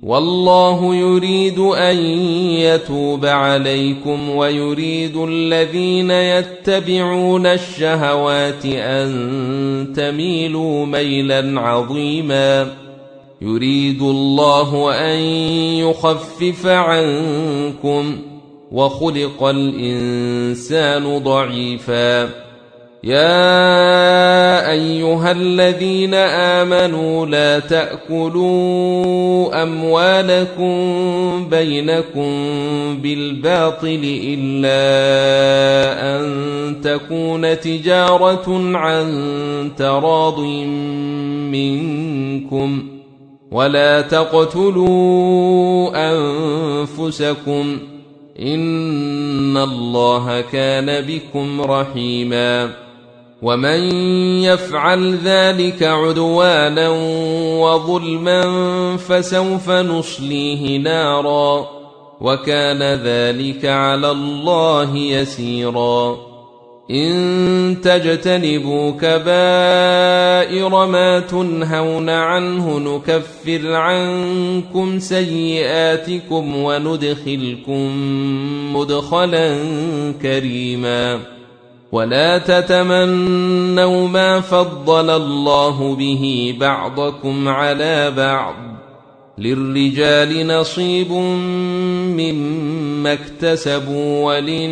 والله يريد أن يتوب عليكم ويريد الذين يتبعون الشهوات أن تميلوا ميلا عظيما. يريد الله أن يخفف عنكم وخلق الإنسان ضعيفا. يا أيها الذين آمنوا لا تأكلوا أموالكم بينكم بالباطل إلا أن تكون تجارة عن تراض منكم ولا تقتلوا أنفسكم إن الله كان بكم رحيما. ومن يفعل ذلك عدوانا وظلما فسوف نصليه نارا وكان ذلك على الله يسيرا. إن تجتنبوا كبائر ما تنهون عنه نكفر عنكم سيئاتكم وندخلكم مدخلا كريما. ولا تتمنوا ما فضل الله به بعضكم على بعض للرجال نصيب مما اكتسبوا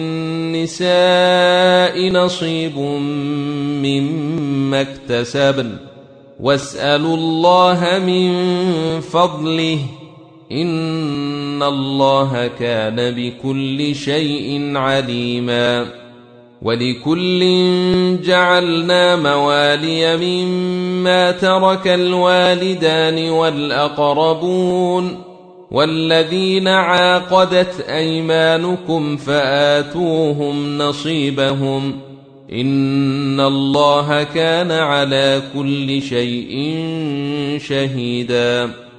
وللنساء نصيب مما اكتسبن واسألوا الله من فضله إن الله كان بكل شيء عليما. ولكل جعلنا موالي مما ترك الوالدان والأقربون والذين عاقدت أيمانكم فآتوهم نصيبهم إن الله كان على كل شيء شهيدا.